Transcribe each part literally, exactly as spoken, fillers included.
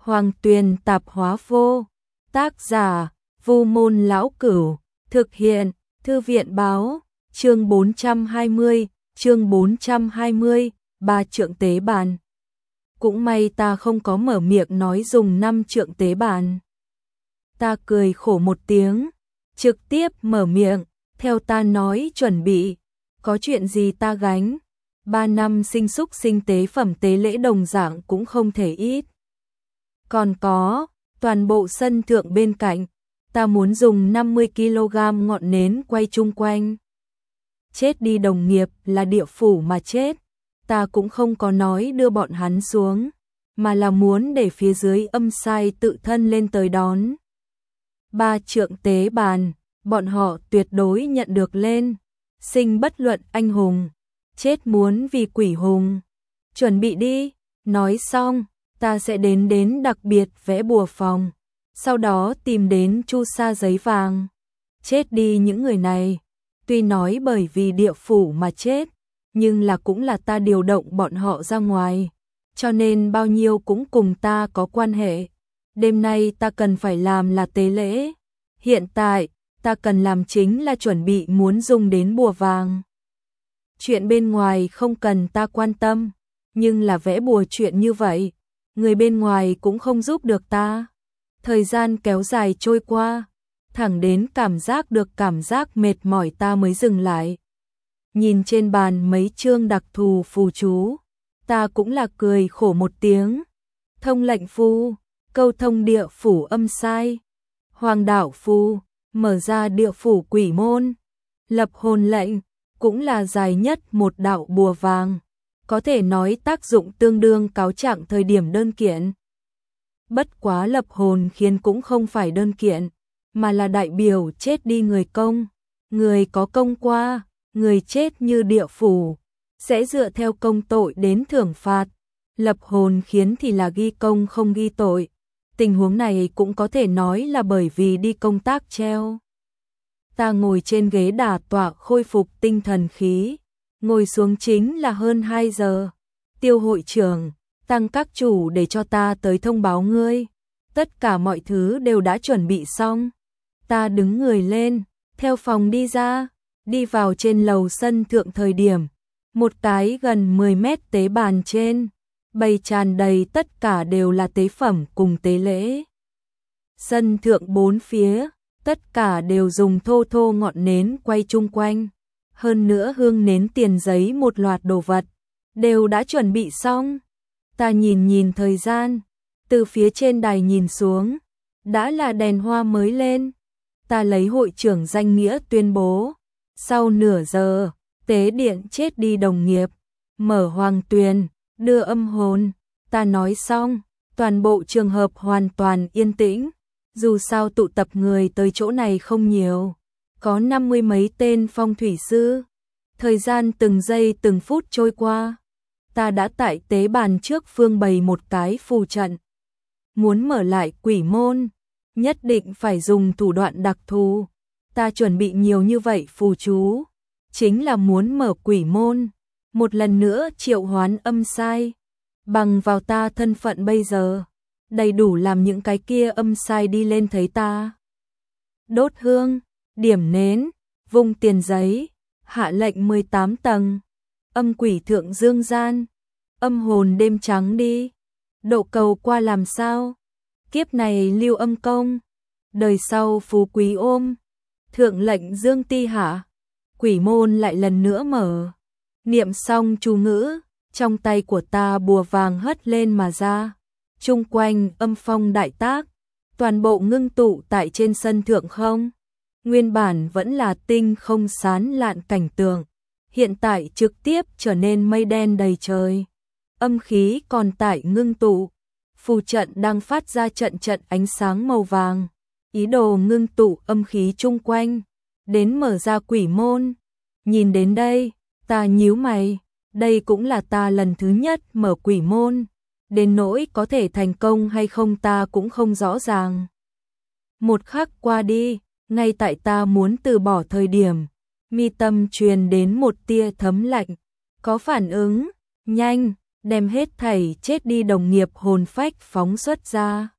Hoàng Tuyền tạp hóa vô. Tác giả, Vu Môn Lão Cửu. Thực hiện, Thư viện báo. Chương bốn trăm hai mươi, chương bốn trăm hai mươi, ba trượng tế bàn. Cũng may ta không có mở miệng nói dùng năm trượng tế bàn. Ta cười khổ một tiếng, trực tiếp mở miệng, theo ta nói chuẩn bị, có chuyện gì ta gánh. Ba năm sinh súc sinh tế phẩm tế lễ đồng dạng cũng không thể ít. Còn có, toàn bộ sân thượng bên cạnh, ta muốn dùng năm mươi ki lô gam ngọn nến quay chung quanh. Chết đi đồng nghiệp là địa phủ mà chết, ta cũng không có nói đưa bọn hắn xuống, mà là muốn để phía dưới âm sai tự thân lên tới đón. Ba trượng tế bàn, bọn họ tuyệt đối nhận được lên, sinh bất luận anh hùng, chết muốn vì quỷ hùng. Chuẩn bị đi, nói xong, ta sẽ đến đến đặc biệt vẽ bùa phòng, sau đó tìm đến chu sa giấy vàng. Chết đi những người này, tuy nói bởi vì địa phủ mà chết, nhưng là cũng là ta điều động bọn họ ra ngoài, cho nên bao nhiêu cũng cùng ta có quan hệ. Đêm nay ta cần phải làm là tế lễ, hiện tại ta cần làm chính là chuẩn bị muốn dùng đến bùa vàng. Chuyện bên ngoài không cần ta quan tâm, nhưng là vẽ bùa chuyện như vậy, người bên ngoài cũng không giúp được ta. Thời gian kéo dài trôi qua, thẳng đến cảm giác được cảm giác mệt mỏi ta mới dừng lại. Nhìn trên bàn mấy chương đặc thù phù chú, ta cũng là cười khổ một tiếng. Thông lệnh phù, câu thông địa phủ âm sai. Hoàng đạo phù, mở ra địa phủ quỷ môn. Lập hồn lệnh, cũng là dài nhất một đạo bùa vàng, có thể nói tác dụng tương đương cáo trạng thời điểm đơn kiện. Bất quá lập hồn khiến cũng không phải đơn kiện, mà là đại biểu chết đi người công, người có công qua, người chết như địa phủ, sẽ dựa theo công tội đến thưởng phạt. Lập hồn khiến thì là ghi công không ghi tội, tình huống này cũng có thể nói là bởi vì đi công tác treo. Ta ngồi trên ghế đả tọa khôi phục tinh thần khí, ngồi xuống chính là hơn hai giờ. Tiêu hội trưởng, Tăng các chủ để cho ta tới thông báo ngươi. Tất cả mọi thứ đều đã chuẩn bị xong. Ta đứng người lên, theo phòng đi ra, đi vào trên lầu sân thượng thời điểm. Một cái gần mười mét tế bàn trên, bày tràn đầy tất cả đều là tế phẩm cùng tế lễ. Sân thượng bốn phía, tất cả đều dùng thô thô ngọn nến quay chung quanh. Hơn nữa hương nến tiền giấy một loạt đồ vật, đều đã chuẩn bị xong. Ta nhìn nhìn thời gian, từ phía trên đài nhìn xuống, đã là đèn hoa mới lên. Ta lấy hội trưởng danh nghĩa tuyên bố, sau nửa giờ, tế điện chết đi đồng nghiệp, mở Hoàng Tuyền, đưa âm hồn. Ta nói xong, toàn bộ trường hợp hoàn toàn yên tĩnh, dù sao tụ tập người tới chỗ này không nhiều, có năm mươi mấy tên phong thủy sư. Thời gian từng giây từng phút trôi qua, ta đã tại tế bàn trước phương bày một cái phù trận. Muốn mở lại quỷ môn, nhất định phải dùng thủ đoạn đặc thù. Ta chuẩn bị nhiều như vậy phù chú, chính là muốn mở quỷ môn, một lần nữa triệu hoán âm sai. Bằng vào ta thân phận bây giờ, đầy đủ làm những cái kia âm sai đi lên thấy ta. Đốt hương, điểm nến, vung tiền giấy, hạ lệnh mười tám tầng, âm quỷ thượng dương gian, âm hồn đêm trắng đi, độ cầu qua làm sao, kiếp này lưu âm công, đời sau phú quý ôm, thượng lệnh dương ti hạ, quỷ môn lại lần nữa mở. Niệm xong chú ngữ, trong tay của ta bùa vàng hất lên mà ra, chung quanh âm phong đại tác, toàn bộ ngưng tụ tại trên sân thượng không. Nguyên bản vẫn là tinh không sán lạn cảnh tượng, hiện tại trực tiếp trở nên mây đen đầy trời. Âm khí còn tại ngưng tụ, phù trận đang phát ra trận trận ánh sáng màu vàng, ý đồ ngưng tụ âm khí chung quanh, đến mở ra quỷ môn. Nhìn đến đây, ta nhíu mày, đây cũng là ta lần thứ nhất mở quỷ môn, đến nỗi có thể thành công hay không ta cũng không rõ ràng. Một khắc qua đi, ngay tại ta muốn từ bỏ thời điểm, mi tâm truyền đến một tia thấm lạnh, có phản ứng, nhanh, đem hết thảy chết đi đồng nghiệp hồn phách phóng xuất ra.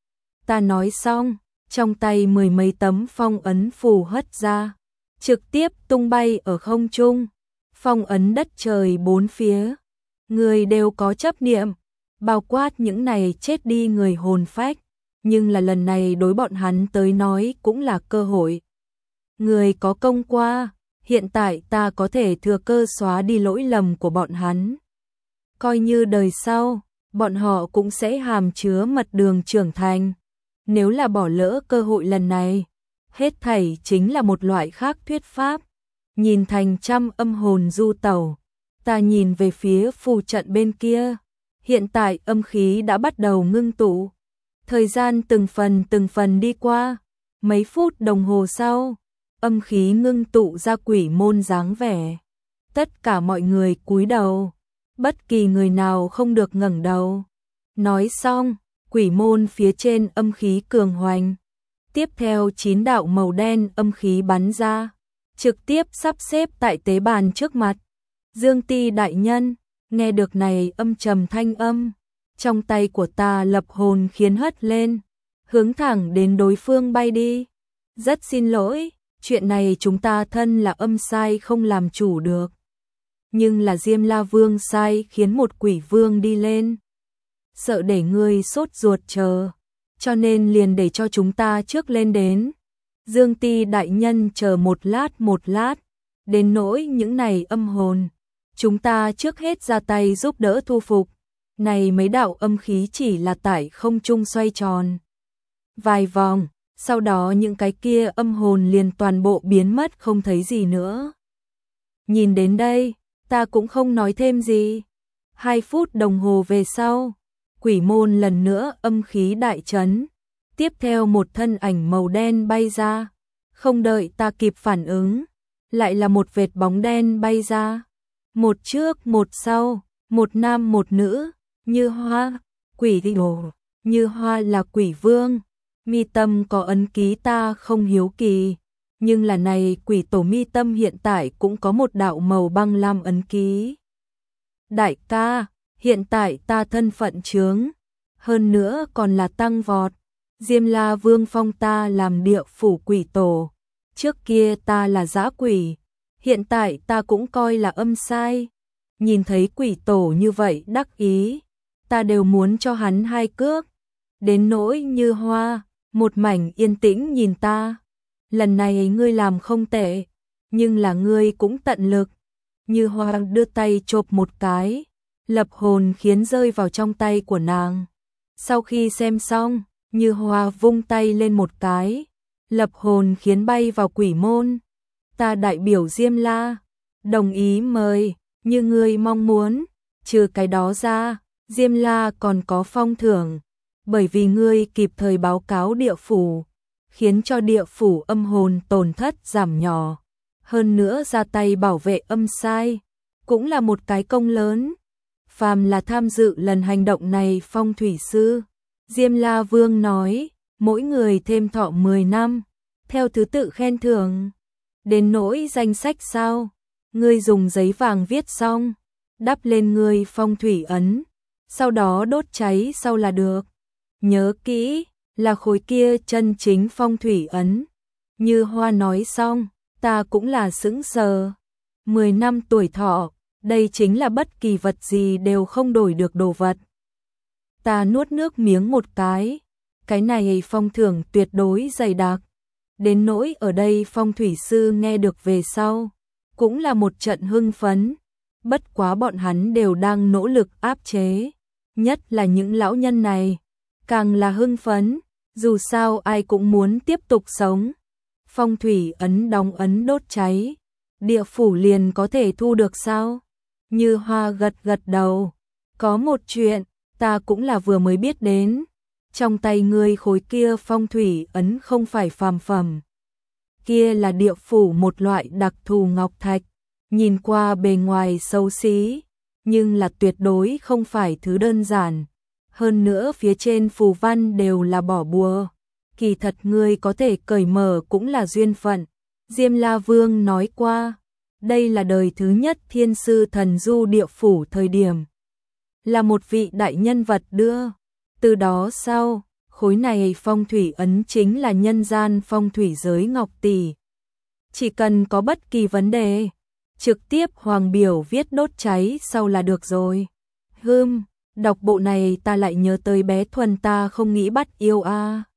Ta nói xong, trong tay mười mấy tấm phong ấn phù hất ra, trực tiếp tung bay ở không trung, phong ấn đất trời bốn phía. Người đều có chấp niệm, bao quát những này chết đi người hồn phách, nhưng là lần này đối bọn hắn tới nói cũng là cơ hội. Người có công qua, hiện tại ta có thể thừa cơ xóa đi lỗi lầm của bọn hắn. Coi như đời sau, bọn họ cũng sẽ hàm chứa mật đường trưởng thành. Nếu là bỏ lỡ cơ hội lần này, hết thảy chính là một loại khác thuyết pháp. Nhìn thành trăm âm hồn du tẩu, ta nhìn về phía phù trận bên kia. Hiện tại âm khí đã bắt đầu ngưng tụ. Thời gian từng phần từng phần đi qua. Mấy phút đồng hồ sau, âm khí ngưng tụ ra quỷ môn dáng vẻ. Tất cả mọi người cúi đầu, bất kỳ người nào không được ngẩng đầu. Nói xong, quỷ môn phía trên âm khí cường hoành. Tiếp theo chín đạo màu đen âm khí bắn ra, trực tiếp sắp xếp tại tế bàn trước mặt. Dương Ti đại nhân, nghe được này âm trầm thanh âm, trong tay của ta lập hồn khiến hất lên, hướng thẳng đến đối phương bay đi. Rất xin lỗi, chuyện này chúng ta thân là âm sai không làm chủ được. Nhưng là Diêm La Vương sai khiến một quỷ vương đi lên. Sợ để ngươi sốt ruột chờ, cho nên liền để cho chúng ta trước lên đến. Dương Ti đại nhân chờ một lát một lát, đến nỗi những này âm hồn, chúng ta trước hết ra tay giúp đỡ thu phục. Này mấy đạo âm khí chỉ là tại không trung xoay tròn vài vòng, sau đó những cái kia âm hồn liền toàn bộ biến mất không thấy gì nữa. Nhìn đến đây, ta cũng không nói thêm gì. Hai phút đồng hồ về sau, quỷ môn lần nữa âm khí đại chấn. Tiếp theo một thân ảnh màu đen bay ra. Không đợi ta kịp phản ứng, lại là một vệt bóng đen bay ra. Một trước một sau, một nam một nữ, Như Hoa, quỷ đồ, Như Hoa là quỷ vương. Mi tâm có ấn ký ta không hiếu kỳ, nhưng là này quỷ tổ mi tâm hiện tại cũng có một đạo màu băng lam ấn ký. Đại ca, hiện tại ta thân phận chướng, hơn nữa còn là tăng vọt. Diêm La Vương phong ta làm địa phủ quỷ tổ, trước kia ta là dã quỷ, hiện tại ta cũng coi là âm sai. Nhìn thấy quỷ tổ như vậy đắc ý, ta đều muốn cho hắn hai cước. Đến nỗi Như Hoa, một mảnh yên tĩnh nhìn ta. Lần này ngươi làm không tệ, nhưng là ngươi cũng tận lực. Như Hoa đưa tay chộp một cái, lập hồn khiến rơi vào trong tay của nàng. Sau khi xem xong, Như Hoa vung tay lên một cái, lập hồn khiến bay vào quỷ môn. Ta đại biểu Diêm La, đồng ý mời, như ngươi mong muốn. Trừ cái đó ra, Diêm La còn có phong thưởng, bởi vì ngươi kịp thời báo cáo địa phủ, khiến cho địa phủ âm hồn tổn thất giảm nhỏ. Hơn nữa ra tay bảo vệ âm sai, cũng là một cái công lớn. Phàm là tham dự lần hành động này phong thủy sư, Diêm La Vương nói, mỗi người thêm thọ mười năm, theo thứ tự khen thưởng. Đến nỗi danh sách sao, ngươi dùng giấy vàng viết xong, đắp lên ngươi phong thủy ấn, sau đó đốt cháy sau là được. Nhớ kỹ, là khối kia chân chính phong thủy ấn. Như Hoa nói xong, ta cũng là sững sờ. Mười năm tuổi thọ, đây chính là bất kỳ vật gì đều không đổi được đồ vật. Ta nuốt nước miếng một cái, cái này phong thưởng tuyệt đối dày đặc. Đến nỗi ở đây phong thủy sư nghe được về sau, cũng là một trận hưng phấn. Bất quá bọn hắn đều đang nỗ lực áp chế, nhất là những lão nhân này, càng là hưng phấn, dù sao ai cũng muốn tiếp tục sống. Phong thủy ấn đóng ấn đốt cháy, địa phủ liền có thể thu được sao? Như Hoa gật gật đầu, có một chuyện, ta cũng là vừa mới biết đến. Trong tay ngươi khối kia phong thủy ấn không phải phàm phẩm. Kia là địa phủ một loại đặc thù ngọc thạch, nhìn qua bề ngoài xấu xí, nhưng là tuyệt đối không phải thứ đơn giản. Hơn nữa phía trên phù văn đều là bỏ bùa. Kỳ thật ngươi có thể cởi mở cũng là duyên phận. Diêm La Vương nói qua, đây là đời thứ nhất thiên sư thần du địa phủ thời điểm. là một vị đại nhân vật đưa. Từ đó sau, khối này phong thủy ấn chính là nhân gian phong thủy giới Ngọc Tỷ. Chỉ cần có bất kỳ vấn đề, trực tiếp Hoàng Biểu viết đốt cháy sau là được rồi. Hừm, đọc bộ này ta lại nhớ tới bé Thuần ta không nghĩ bắt yêu a. À.